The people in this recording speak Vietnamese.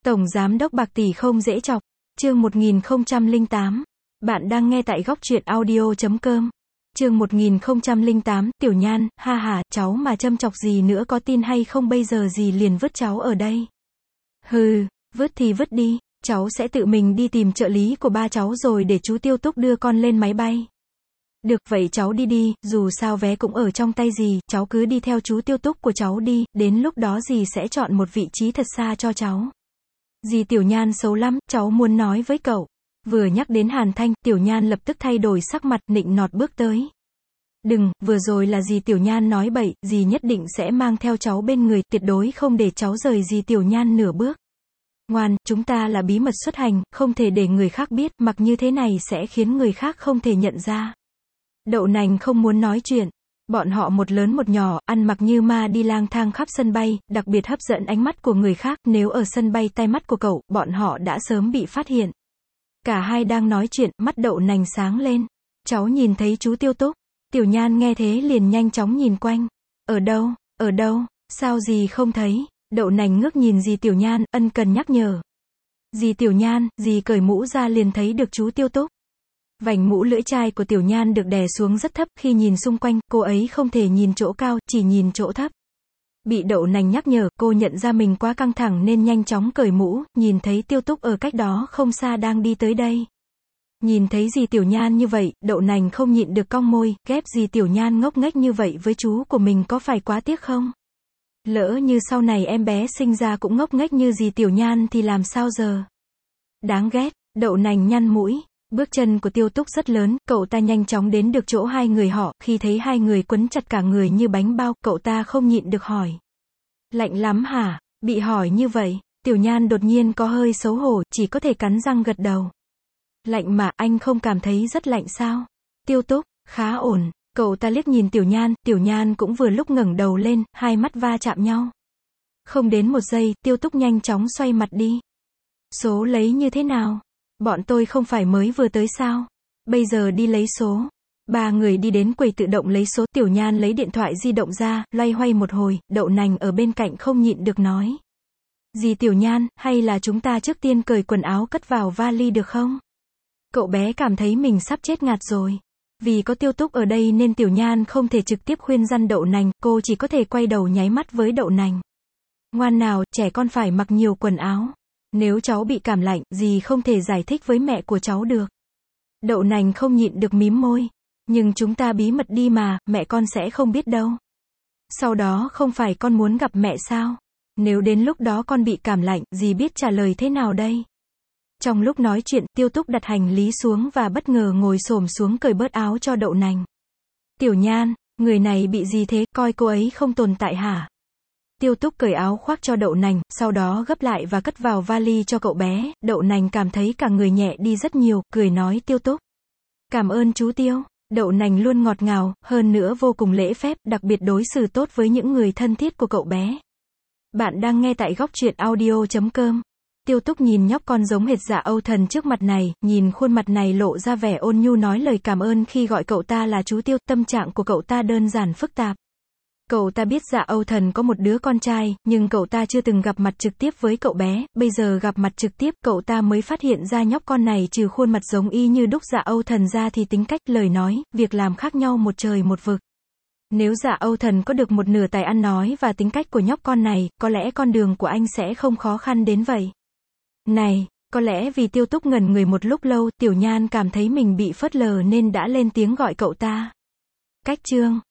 Tổng Giám đốc bạc tỷ không dễ chọc. Chương 1008. Bạn đang nghe tại góc truyện audio.com. Chương 1008, Tiểu Nhan, ha ha, cháu mà châm chọc gì nữa có tin hay không bây giờ dì liền vứt cháu ở đây. Hừ, vứt thì vứt đi, cháu sẽ tự mình đi tìm trợ lý của ba cháu rồi để chú Tiêu Túc đưa con lên máy bay. Được, vậy cháu đi đi, dù sao vé cũng ở trong tay dì, cháu cứ đi theo chú Tiêu Túc của cháu đi, đến lúc đó dì sẽ chọn một vị trí thật xa cho cháu. Dì Tiểu Nhan xấu lắm, cháu muốn nói với cậu. Vừa nhắc đến Hàn Thanh, Tiểu Nhan lập tức thay đổi sắc mặt, nịnh nọt bước tới. Đừng, vừa rồi là dì Tiểu Nhan nói bậy, dì nhất định sẽ mang theo cháu bên người, tuyệt đối không để cháu rời dì Tiểu Nhan nửa bước. Ngoan, chúng ta là bí mật xuất hành, không thể để người khác biết, mặc như thế này sẽ khiến người khác không thể nhận ra. Đậu nành không muốn nói chuyện. Bọn họ một lớn một nhỏ, ăn mặc như ma đi lang thang khắp sân bay, đặc biệt hấp dẫn ánh mắt của người khác, nếu ở sân bay tai mắt của cậu, bọn họ đã sớm bị phát hiện. Cả hai đang nói chuyện, mắt đậu nành sáng lên. Cháu nhìn thấy chú Tiêu Túc. Tiểu Nhan nghe thế liền nhanh chóng nhìn quanh. Ở đâu, sao dì không thấy? Đậu nành ngước nhìn dì Tiểu Nhan, ân cần nhắc nhở. Dì Tiểu Nhan, dì cởi mũ ra liền thấy được chú Tiêu Túc. Vành mũ lưỡi chai của Tiểu Nhan được đè xuống rất thấp, khi nhìn xung quanh, cô ấy không thể nhìn chỗ cao, chỉ nhìn chỗ thấp. Bị đậu nành nhắc nhở, cô nhận ra mình quá căng thẳng nên nhanh chóng cởi mũ, nhìn thấy Tiêu Túc ở cách đó không xa đang đi tới đây. Nhìn thấy dì Tiểu Nhan như vậy, đậu nành không nhịn được cong môi, ghép dì Tiểu Nhan ngốc nghếch như vậy với chú của mình có phải quá tiếc không? Lỡ như sau này em bé sinh ra cũng ngốc nghếch như dì Tiểu Nhan thì làm sao giờ? Đáng ghét, đậu nành nhăn mũi. Bước chân của Tiêu Túc rất lớn, cậu ta nhanh chóng đến được chỗ hai người họ, khi thấy hai người quấn chặt cả người như bánh bao, cậu ta không nhịn được hỏi. Lạnh lắm hả? Bị hỏi như vậy, Tiểu Nhan đột nhiên có hơi xấu hổ, chỉ có thể cắn răng gật đầu. Lạnh mà, anh không cảm thấy rất lạnh sao? Tiêu Túc, khá ổn, cậu ta liếc nhìn Tiểu Nhan cũng vừa lúc ngẩng đầu lên, hai mắt va chạm nhau. Không đến một giây, Tiêu Túc nhanh chóng xoay mặt đi. Số lấy như thế nào? Bọn tôi không phải mới vừa tới sao? Bây giờ đi lấy số. Ba người đi đến quầy tự động lấy số, Tiểu Nhan lấy điện thoại di động ra, loay hoay một hồi, đậu nành ở bên cạnh không nhịn được nói. Dì Tiểu Nhan, hay là chúng ta trước tiên cởi quần áo cất vào vali được không? Cậu bé cảm thấy mình sắp chết ngạt rồi. Vì có Tiêu Túc ở đây nên Tiểu Nhan không thể trực tiếp khuyên răn đậu nành, cô chỉ có thể quay đầu nháy mắt với đậu nành. Ngoan nào, trẻ con phải mặc nhiều quần áo. Nếu cháu bị cảm lạnh, dì không thể giải thích với mẹ của cháu được. Đậu nành không nhịn được mím môi. Nhưng chúng ta bí mật đi mà, mẹ con sẽ không biết đâu. Sau đó không phải con muốn gặp mẹ sao? Nếu đến lúc đó con bị cảm lạnh, dì biết trả lời thế nào đây? Trong lúc nói chuyện, Tiêu Túc đặt hành lý xuống và bất ngờ ngồi xổm xuống cởi bớt áo cho đậu nành. Tiểu Nhan, người này bị gì thế, coi cô ấy không tồn tại hả? Tiêu Túc cởi áo khoác cho đậu nành, sau đó gấp lại và cất vào vali cho cậu bé, đậu nành cảm thấy cả người nhẹ đi rất nhiều, cười nói Tiêu Túc. Cảm ơn chú Tiêu, đậu nành luôn ngọt ngào, hơn nữa vô cùng lễ phép, đặc biệt đối xử tốt với những người thân thiết của cậu bé. Bạn đang nghe tại góc truyện audio.com. Tiêu Túc nhìn nhóc con giống hệt Dạ Âu Thần trước mặt này, nhìn khuôn mặt này lộ ra vẻ ôn nhu nói lời cảm ơn khi gọi cậu ta là chú Tiêu, tâm trạng của cậu ta đơn giản phức tạp. Cậu ta biết Dạ Âu Thần có một đứa con trai, nhưng cậu ta chưa từng gặp mặt trực tiếp với cậu bé, bây giờ gặp mặt trực tiếp, cậu ta mới phát hiện ra nhóc con này trừ khuôn mặt giống y như đúc Dạ Âu Thần ra thì tính cách, lời nói, việc làm khác nhau một trời một vực. Nếu Dạ Âu Thần có được một nửa tài ăn nói và tính cách của nhóc con này, có lẽ con đường của anh sẽ không khó khăn đến vậy. Này, có lẽ vì Tiêu Túc ngẩn người một lúc lâu, Tiểu Nhan cảm thấy mình bị phớt lờ nên đã lên tiếng gọi cậu ta. Cách chương